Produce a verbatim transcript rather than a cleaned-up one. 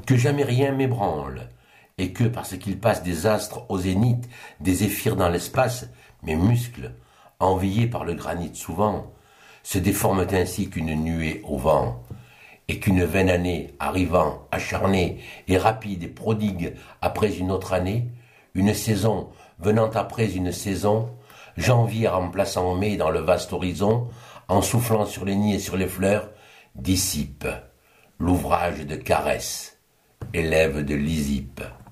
que jamais rien m'ébranle, et que, parce qu'il passe des astres au zénith, des zéphyrs dans l'espace, mes muscles, enviés par le granit souvent, se déforment ainsi qu'une nuée au vent, et qu'une vaine année, arrivant, acharnée, et rapide et prodigue après une autre année, une saison venant après une saison, janvier remplaçant mai dans le vaste horizon, en soufflant sur les nids et sur les fleurs, dissipe l'ouvrage de caresse, élève de Lysippe.